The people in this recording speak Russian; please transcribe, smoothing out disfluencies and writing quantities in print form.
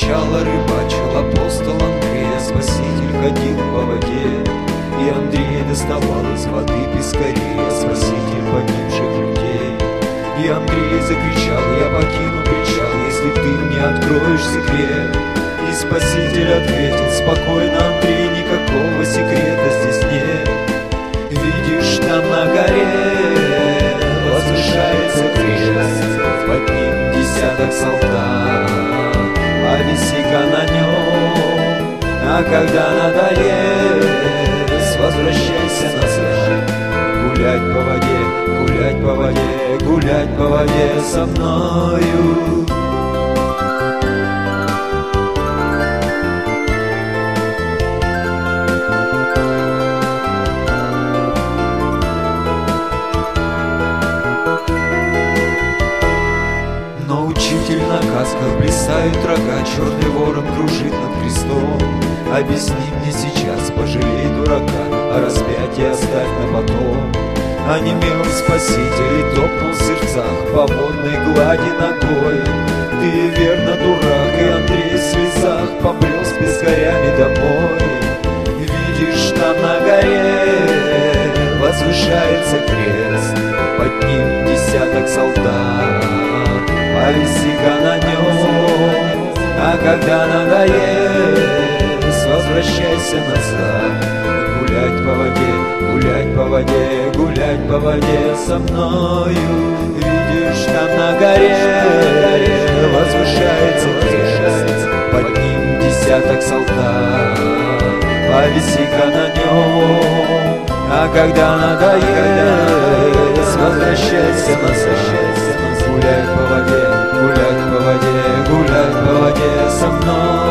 сначала рыбачил апостол Андрей, а Спаситель ходил по воде. И Андрей доставал из воды пескарей, а Спаситель погибших людей. И Андрей закричал: я покину причал, если ты мне откроешь секрет. И Спаситель ответил: спокойно, Андрей, никакого секрета здесь нет. Видишь, там на горе возвышается крест, под ним десяток солдат, повиси-ка на нем. А когда надоест, возвращайся назад. Гулять по воде, гулять по воде, гулять по воде со мною. Но учитель на касках плясают рога, черный ворон кружит над крестом. Объясни мне сейчас, пожалей дурака, а распятие оставь на потом. Онемел Спаситель и топнул в сердцах по водной глади ногой. Ты верно дурак, и Андрей в слезах побрел с пескарями домой. Видишь, там на горе возвышается крест, под ним десяток солдат, повиси-ка на нем. А когда надоест, возвращайся назад. Гулять по воде, гулять по воде, гулять по воде со мною. Видишь, там на горе возвышается крест, под ним десяток солдат, повиси-ка на нем. А когда надоест, возвращайся назад. Гулять по воде, гулять по воде, гулять по воде со мной.